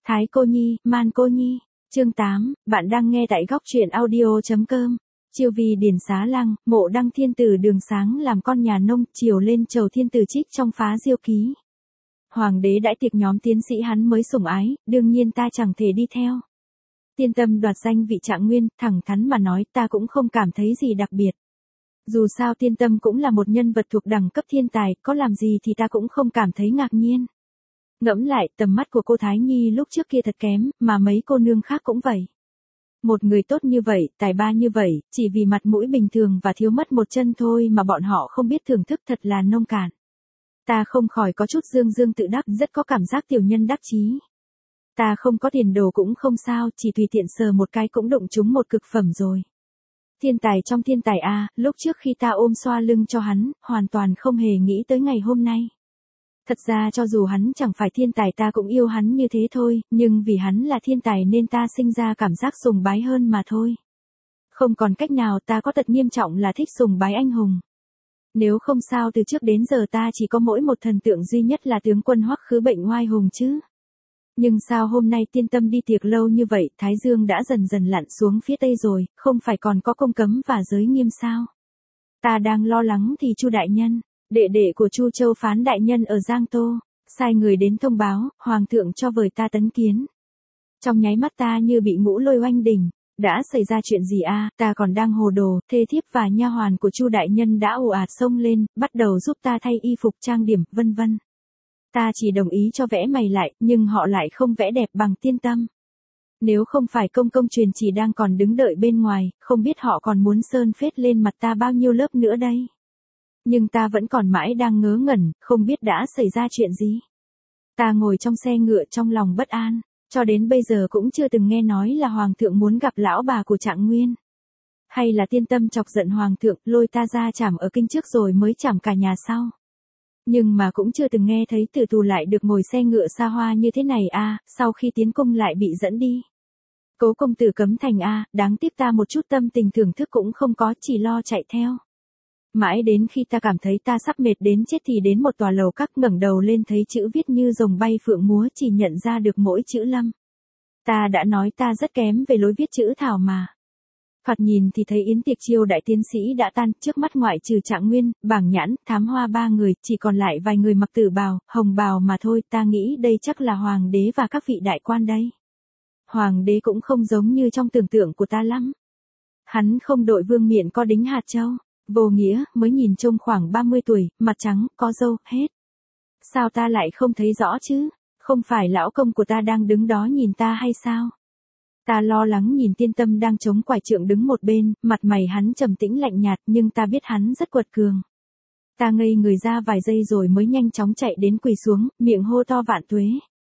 Thái cô nhi, man cô nhi. Chương 8, bạn đang nghe tại góc truyện audio.com. Chiêu vì điển xá lăng, mộ đăng thiên tử đường sáng làm con nhà nông, chiều lên chầu thiên tử trích trong phá diêu ký. Hoàng đế đãi tiệc nhóm tiến sĩ hắn mới sủng ái, đương nhiên ta chẳng thể đi theo. Tiên tâm đoạt danh vị Trạng Nguyên, thẳng thắn mà nói ta cũng không cảm thấy gì đặc biệt. Dù sao tiên tâm cũng là một nhân vật thuộc đẳng cấp thiên tài, có làm gì thì ta cũng không cảm thấy ngạc nhiên. Ngẫm lại, tầm mắt của cô Thái Nhi lúc trước kia thật kém, mà mấy cô nương khác cũng vậy. Một người tốt như vậy, tài ba như vậy, chỉ vì mặt mũi bình thường và thiếu mất một chân thôi mà bọn họ không biết thưởng thức, thật là nông cạn. Ta không khỏi có chút dương dương tự đắc, rất có cảm giác tiểu nhân đắc chí. Ta không có tiền đồ cũng không sao, chỉ tùy tiện sờ một cái cũng đụng trúng một cực phẩm rồi. Thiên tài trong thiên tài a, lúc trước khi ta ôm xoa lưng cho hắn, hoàn toàn không hề nghĩ tới ngày hôm nay. Thật ra cho dù hắn chẳng phải thiên tài ta cũng yêu hắn như thế thôi, nhưng vì hắn là thiên tài nên ta sinh ra cảm giác sùng bái hơn mà thôi. Không còn cách nào, ta có tật nghiêm trọng là thích sùng bái anh hùng. Nếu không sao từ trước đến giờ ta chỉ có mỗi một thần tượng duy nhất là tướng quân Hoắc Khứ Bệnh oai hùng chứ. Nhưng sao hôm nay tiên tâm đi tiệc lâu như vậy, Thái Dương đã dần dần lặn xuống phía tây rồi, không phải còn có công cấm và giới nghiêm sao? Ta đang lo lắng thì Chu đại nhân, đệ đệ của Chu Châu Phán đại nhân ở Giang Tô, sai người đến thông báo, hoàng thượng cho vời ta tấn kiến. Trong nháy mắt ta như bị ngũ lôi oanh đỉnh, đã xảy ra chuyện gì a? Ta còn đang hồ đồ, thê thiếp và nha hoàn của Chu đại nhân đã ồ ạt xông lên, bắt đầu giúp ta thay y phục trang điểm, vân vân. Ta chỉ đồng ý cho vẽ mày lại, nhưng họ lại không vẽ đẹp bằng tiên tâm. Nếu không phải công công truyền chỉ đang còn đứng đợi bên ngoài, không biết họ còn muốn sơn phết lên mặt ta bao nhiêu lớp nữa đây. Nhưng ta vẫn còn mãi đang ngớ ngẩn, không biết đã xảy ra chuyện gì. Ta ngồi trong xe ngựa trong lòng bất an, cho đến bây giờ cũng chưa từng nghe nói là hoàng thượng muốn gặp lão bà của Trạng Nguyên. Hay là tiên tâm chọc giận hoàng thượng, lôi ta ra trảm ở kinh trước rồi mới trảm cả nhà sau. Nhưng mà cũng chưa từng nghe thấy tử tù lại được ngồi xe ngựa xa hoa như thế này a, sau khi tiến cung lại bị dẫn đi. Cố công tử cấm thành a, đáng tiếc ta một chút tâm tình thưởng thức cũng không có, chỉ lo chạy theo. Mãi đến khi ta cảm thấy ta sắp mệt đến chết thì đến một tòa lầu các, ngẩng đầu lên thấy chữ viết như rồng bay phượng múa, chỉ nhận ra được mỗi chữ Lâm. Ta đã nói ta rất kém về lối viết chữ thảo mà. Thoạt nhìn thì thấy yến tiệc chiêu đại tiến sĩ đã tan, trước mắt ngoại trừ Trạng Nguyên, Bảng Nhãn, Thám Hoa ba người, chỉ còn lại vài người mặc tử bào, hồng bào mà thôi, ta nghĩ đây chắc là hoàng đế và các vị đại quan đây. Hoàng đế cũng không giống như trong tưởng tượng của ta lắm. Hắn không đội vương miện có đính hạt châu, vô nghĩa, mới nhìn trông khoảng 30 tuổi, mặt trắng, có râu, hết. Sao ta lại không thấy rõ chứ? Không phải lão công của ta đang đứng đó nhìn ta hay sao? Ta lo lắng nhìn tiên tâm đang chống quải trượng đứng một bên, mặt mày hắn trầm tĩnh lạnh nhạt nhưng ta biết hắn rất quật cường. Ta ngây người ra vài giây rồi mới nhanh chóng chạy đến quỳ xuống, miệng hô to vạn tuế.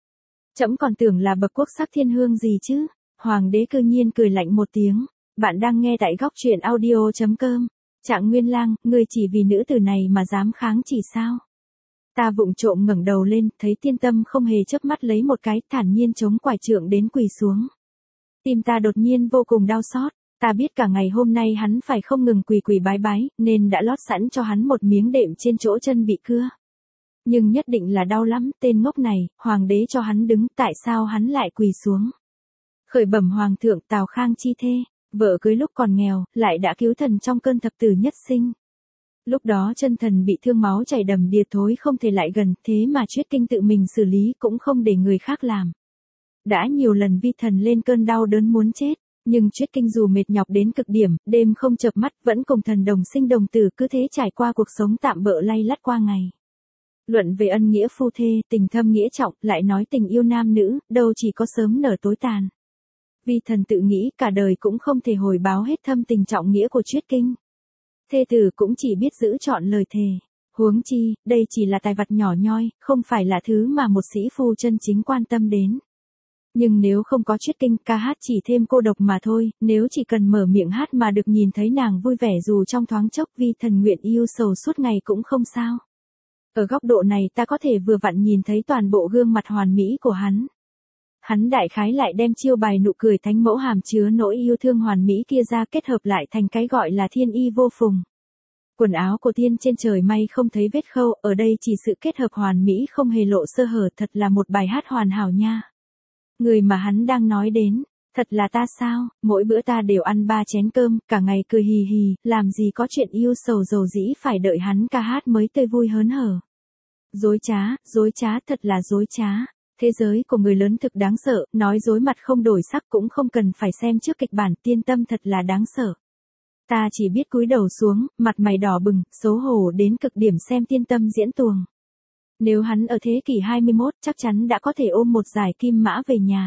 Trẫm còn tưởng là bậc quốc sắc thiên hương gì chứ. Hoàng đế cư nhiên cười lạnh một tiếng. Bạn đang nghe tại góc truyện audio.com. Trạng Nguyên lang, ngươi chỉ vì nữ tử này mà dám kháng chỉ sao? Ta vụng trộm ngẩng đầu lên, thấy tiên tâm không hề chớp mắt lấy một cái, thản nhiên chống quải trượng đến quỳ xuống. Tim ta đột nhiên vô cùng đau xót, ta biết cả ngày hôm nay hắn phải không ngừng quỳ quỳ bái bái, nên đã lót sẵn cho hắn một miếng đệm trên chỗ chân bị cưa. Nhưng nhất định là đau lắm, tên ngốc này, hoàng đế cho hắn đứng, tại sao hắn lại quỳ xuống? Khởi bẩm hoàng thượng, Tào Khang chi thê, vợ cưới lúc còn nghèo, lại đã cứu thần trong cơn thập tử nhất sinh. Lúc đó chân thần bị thương máu chảy đầm đìa thối không thể lại gần, thế mà Chuyết Kinh tự mình xử lý cũng không để người khác làm. Đã nhiều lần vi thần lên cơn đau đớn muốn chết, nhưng Chuyết Kinh dù mệt nhọc đến cực điểm, đêm không chợp mắt, vẫn cùng thần đồng sinh đồng tử, cứ thế trải qua cuộc sống tạm bợ lay lắt qua ngày. Luận về ân nghĩa phu thê, tình thâm nghĩa trọng, lại nói tình yêu nam nữ, đâu chỉ có sớm nở tối tàn. Vi thần tự nghĩ cả đời cũng không thể hồi báo hết thâm tình trọng nghĩa của Chuyết Kinh. Thê tử cũng chỉ biết giữ trọn lời thề. Huống chi, đây chỉ là tài vặt nhỏ nhoi, không phải là thứ mà một sĩ phu chân chính quan tâm đến. Nhưng nếu không có Chuyết Kinh, ca hát chỉ thêm cô độc mà thôi, nếu chỉ cần mở miệng hát mà được nhìn thấy nàng vui vẻ dù trong thoáng chốc, vi thần nguyện yêu sầu suốt ngày cũng không sao. Ở góc độ này ta có thể vừa vặn nhìn thấy toàn bộ gương mặt hoàn mỹ của hắn. Hắn đại khái lại đem chiêu bài nụ cười thánh mẫu hàm chứa nỗi yêu thương hoàn mỹ kia ra kết hợp lại thành cái gọi là thiên y vô phùng. Quần áo của tiên trên trời may không thấy vết khâu, ở đây chỉ sự kết hợp hoàn mỹ không hề lộ sơ hở, thật là một bài hát hoàn hảo nha. Người mà hắn đang nói đến, thật là ta sao, mỗi bữa ta đều ăn 3 chén cơm, cả ngày cười hì hì, làm gì có chuyện yêu sầu dầu dĩ phải đợi hắn ca hát mới tươi vui hớn hở. Dối trá, thật là dối trá. Thế giới của người lớn thực đáng sợ, nói dối mặt không đổi sắc cũng không cần phải xem trước kịch bản, Tiên Tâm thật là đáng sợ. Ta chỉ biết cúi đầu xuống, mặt mày đỏ bừng, xấu hổ đến cực điểm xem Tiên Tâm diễn tuồng. Nếu hắn ở thế kỷ 21 chắc chắn đã có thể ôm một giải kim mã về nhà.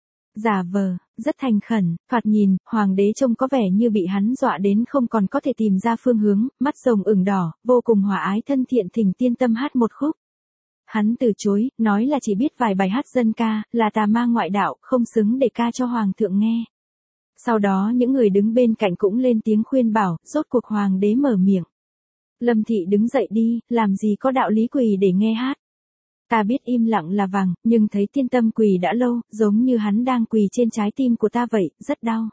Giả vờ, rất thành khẩn, thoạt nhìn, hoàng đế trông có vẻ như bị hắn dọa đến không còn có thể tìm ra phương hướng, mắt rồng ửng đỏ, vô cùng hòa ái thân thiện thỉnh Tiên Tâm hát một khúc. Hắn từ chối, nói là chỉ biết vài bài hát dân ca, là tà ma ngoại đạo, không xứng để ca cho hoàng thượng nghe. Sau đó những người đứng bên cạnh cũng lên tiếng khuyên bảo, rốt cuộc hoàng đế mở miệng. Lâm Thị đứng dậy đi, làm gì có đạo lý quỳ để nghe hát. Ta biết im lặng là vàng, nhưng thấy Tiên Tâm quỳ đã lâu, giống như hắn đang quỳ trên trái tim của ta vậy, rất đau.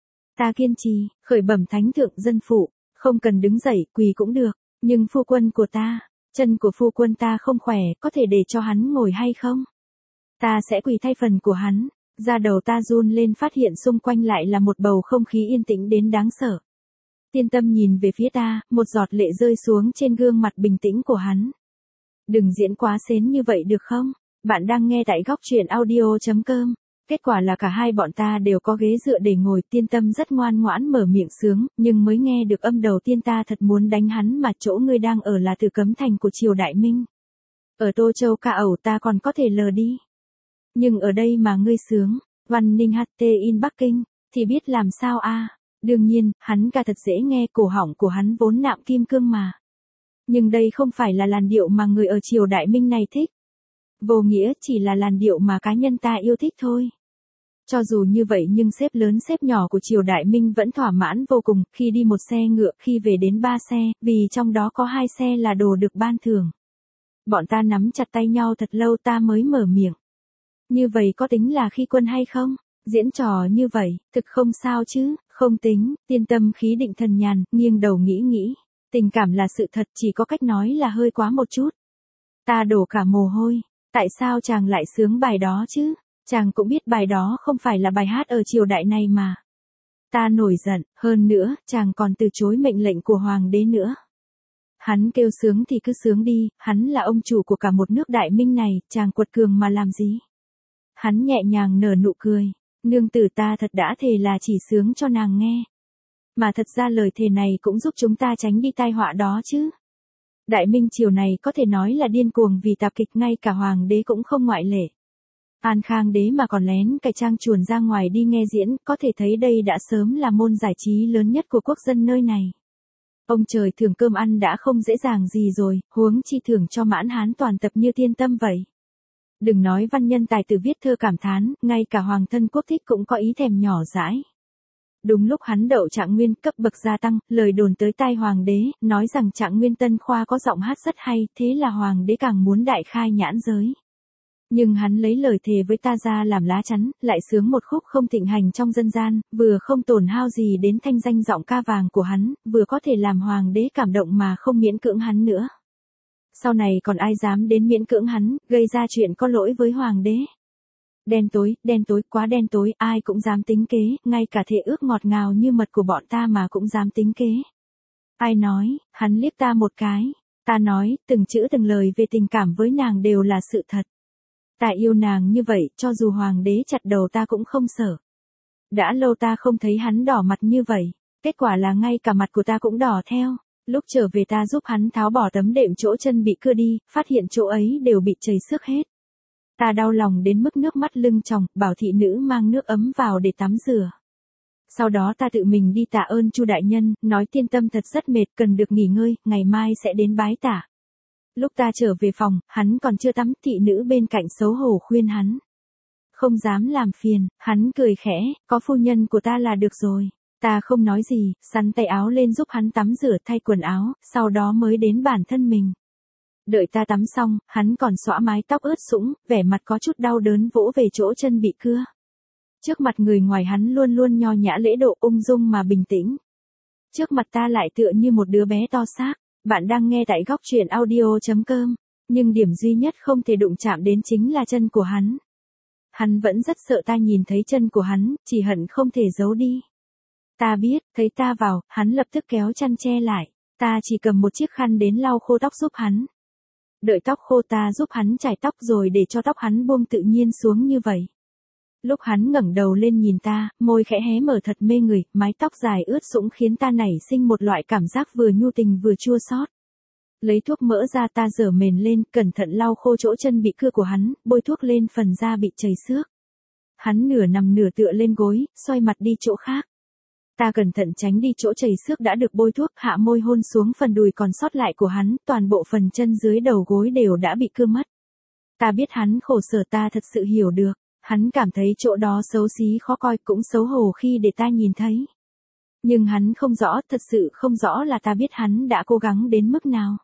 Ta kiên trì, khởi bẩm thánh thượng dân phụ, không cần đứng dậy, quỳ cũng được, nhưng phu quân của ta, chân của phu quân ta không khỏe, có thể để cho hắn ngồi hay không? Ta sẽ quỳ thay phần của hắn. Da đầu ta run lên phát hiện xung quanh lại là một bầu không khí yên tĩnh đến đáng sợ. Tiên Tâm nhìn về phía ta, một giọt lệ rơi xuống trên gương mặt bình tĩnh của hắn. Đừng diễn quá xến như vậy được không? Bạn đang nghe tại góc truyện audio.com. Kết quả là cả hai bọn ta đều có ghế dựa để ngồi. Tiên Tâm rất ngoan ngoãn mở miệng sướng, nhưng mới nghe được âm đầu tiên ta thật muốn đánh hắn mà chỗ ngươi đang ở là Từ Cấm Thành của triều Đại Minh. Ở Tô Châu ca ẩu ta còn có thể lờ đi. Nhưng ở đây mà ngươi sướng, Văn Ninh HT in Bắc Kinh, thì biết làm sao a? Đương nhiên, hắn ca thật dễ nghe, cổ họng của hắn vốn nạm kim cương mà. Nhưng đây không phải là làn điệu mà người ở triều Đại Minh này thích. Vô nghĩa chỉ là làn điệu mà cá nhân ta yêu thích thôi. Cho dù như vậy nhưng xếp lớn xếp nhỏ của triều Đại Minh vẫn thỏa mãn vô cùng, khi đi một xe ngựa, khi về đến 3 xe, vì trong đó có 2 xe là đồ được ban thưởng. Bọn ta nắm chặt tay nhau thật lâu ta mới mở miệng. Như vậy có tính là khi quân hay không? Diễn trò như vậy, thực không sao chứ, không tính. Tiên Tâm khí định thần nhàn, nghiêng đầu nghĩ. Tình cảm là sự thật, chỉ có cách nói là hơi quá một chút. Ta đổ cả mồ hôi. Tại sao chàng lại sướng bài đó chứ? Chàng cũng biết bài đó không phải là bài hát ở triều đại này mà. Ta nổi giận, hơn nữa, chàng còn từ chối mệnh lệnh của hoàng đế nữa. Hắn kêu sướng thì cứ sướng đi, hắn là ông chủ của cả một nước Đại Minh này, chàng quật cường mà làm gì? Hắn nhẹ nhàng nở nụ cười, nương tử ta thật đã thề là chỉ sướng cho nàng nghe. Mà thật ra lời thề này cũng giúp chúng ta tránh đi tai họa đó chứ. Đại Minh triều này có thể nói là điên cuồng vì tạp kịch, ngay cả hoàng đế cũng không ngoại lệ. An Khang đế mà còn lén cài trang chuồn ra ngoài đi nghe diễn, có thể thấy đây đã sớm là môn giải trí lớn nhất của quốc dân nơi này. Ông trời thưởng cơm ăn đã không dễ dàng gì rồi, huống chi thưởng cho mãn hán toàn tập như Tiên Tâm vậy. Đừng nói văn nhân tài tử viết thơ cảm thán, ngay cả hoàng thân quốc thích cũng có ý thèm nhỏ dãi. Đúng lúc hắn đậu Trạng Nguyên cấp bậc gia tăng, lời đồn tới tai hoàng đế, nói rằng Trạng Nguyên Tân Khoa có giọng hát rất hay, thế là hoàng đế càng muốn đại khai nhãn giới. Nhưng hắn lấy lời thề với ta ra làm lá chắn, lại sướng một khúc không thịnh hành trong dân gian, vừa không tổn hao gì đến thanh danh giọng ca vàng của hắn, vừa có thể làm hoàng đế cảm động mà không miễn cưỡng hắn nữa. Sau này còn ai dám đến miễn cưỡng hắn, gây ra chuyện có lỗi với hoàng đế. Đen tối, quá đen tối, ai cũng dám tính kế, ngay cả thệ ước ngọt ngào như mật của bọn ta mà cũng dám tính kế. Ai nói, hắn liếc ta một cái. Ta nói, từng chữ từng lời về tình cảm với nàng đều là sự thật. Ta yêu nàng như vậy, cho dù hoàng đế chặt đầu ta cũng không sợ. Đã lâu ta không thấy hắn đỏ mặt như vậy, kết quả là ngay cả mặt của ta cũng đỏ theo. Lúc trở về ta giúp hắn tháo bỏ tấm đệm chỗ chân bị cưa đi, phát hiện chỗ ấy đều bị chảy xước hết. Ta đau lòng đến mức nước mắt lưng tròng, bảo thị nữ mang nước ấm vào để tắm rửa. Sau đó ta tự mình đi tạ ơn Chu đại nhân, nói Tiên Tâm thật rất mệt, cần được nghỉ ngơi, ngày mai sẽ đến bái tạ. Lúc ta trở về phòng, hắn còn chưa tắm, thị nữ bên cạnh xấu hổ khuyên hắn. Không dám làm phiền, hắn cười khẽ, có phu nhân của ta là được rồi. Ta không nói gì, sắn tay áo lên giúp hắn tắm rửa thay quần áo, sau đó mới đến bản thân mình. Đợi ta tắm xong, hắn còn xõa mái tóc ướt sũng, vẻ mặt có chút đau đớn vỗ về chỗ chân bị cưa. Trước mặt người ngoài hắn luôn luôn nho nhã lễ độ ung dung mà bình tĩnh. Trước mặt ta lại tựa như một đứa bé to xác. Bạn đang nghe tại góc truyện audio.com. Nhưng điểm duy nhất không thể đụng chạm đến chính là chân của hắn. Hắn vẫn rất sợ ta nhìn thấy chân của hắn, chỉ hận không thể giấu đi. Ta biết, thấy ta vào, hắn lập tức kéo chăn che lại. Ta chỉ cầm một chiếc khăn đến lau khô tóc giúp hắn. Đợi tóc khô ta giúp hắn chải tóc rồi để cho tóc hắn buông tự nhiên xuống như vậy. Lúc hắn ngẩng đầu lên nhìn ta, môi khẽ hé mở thật mê người, mái tóc dài ướt sũng khiến ta nảy sinh một loại cảm giác vừa nhu tình vừa chua xót. Lấy thuốc mỡ ra ta rửa mền lên, cẩn thận lau khô chỗ chân bị cưa của hắn, bôi thuốc lên phần da bị chảy xước. Hắn nửa nằm nửa tựa lên gối, xoay mặt đi chỗ khác. Ta cẩn thận tránh đi chỗ chảy xước đã được bôi thuốc, hạ môi hôn xuống phần đùi còn sót lại của hắn, toàn bộ phần chân dưới đầu gối đều đã bị cưa mất. Ta biết hắn khổ sở, ta thật sự hiểu được. Hắn cảm thấy chỗ đó xấu xí khó coi, cũng xấu hổ khi để ta nhìn thấy. Nhưng hắn không rõ, thật sự không rõ là ta biết hắn đã cố gắng đến mức nào.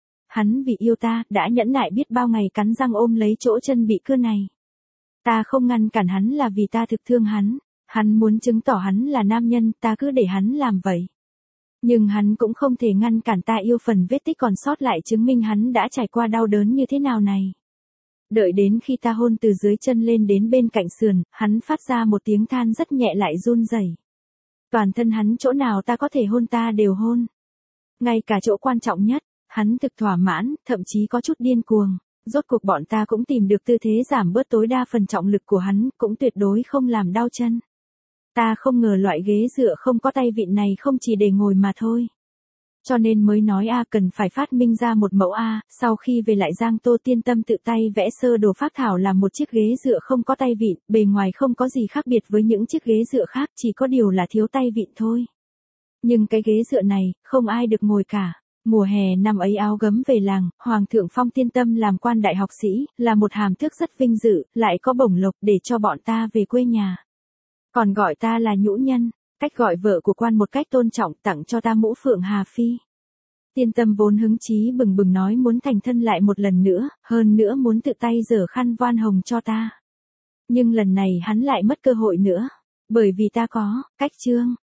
Hắn vì yêu ta, đã nhẫn nại biết bao ngày cắn răng ôm lấy chỗ chân bị cưa này. Ta không ngăn cản hắn là vì ta thực thương hắn. Hắn muốn chứng tỏ hắn là nam nhân, ta cứ để hắn làm vậy. Nhưng hắn cũng không thể ngăn cản ta yêu phần vết tích còn sót lại chứng minh hắn đã trải qua đau đớn như thế nào này. Đợi đến khi ta hôn từ dưới chân lên đến bên cạnh sườn, hắn phát ra một tiếng than rất nhẹ lại run rẩy. Toàn thân hắn chỗ nào ta có thể hôn ta đều hôn. Ngay cả chỗ quan trọng nhất, hắn thực thỏa mãn, thậm chí có chút điên cuồng. Rốt cuộc bọn ta cũng tìm được tư thế giảm bớt tối đa phần trọng lực của hắn, cũng tuyệt đối không làm đau chân. Ta không ngờ loại ghế dựa không có tay vịn này không chỉ để ngồi mà thôi. Cho nên mới nói cần phải phát minh ra một mẫu sau khi về lại Giang Tô Tiên Tâm tự tay vẽ sơ đồ phác thảo làm một chiếc ghế dựa không có tay vịn, bề ngoài không có gì khác biệt với những chiếc ghế dựa khác, chỉ có điều là thiếu tay vịn thôi. Nhưng cái ghế dựa này, không ai được ngồi cả. Mùa hè năm ấy áo gấm về làng, Hoàng thượng phong Tiên Tâm làm quan đại học sĩ, là một hàm tước rất vinh dự, lại có bổng lộc để cho bọn ta về quê nhà. Còn gọi ta là nhũ nhân, cách gọi vợ của quan một cách tôn trọng, tặng cho ta mũ phượng Hà Phi. Tiên Tâm vốn hứng chí bừng bừng nói muốn thành thân lại một lần nữa, hơn nữa muốn tự tay giở khăn voan hồng cho ta. Nhưng lần này hắn lại mất cơ hội nữa, bởi vì ta có cách trương.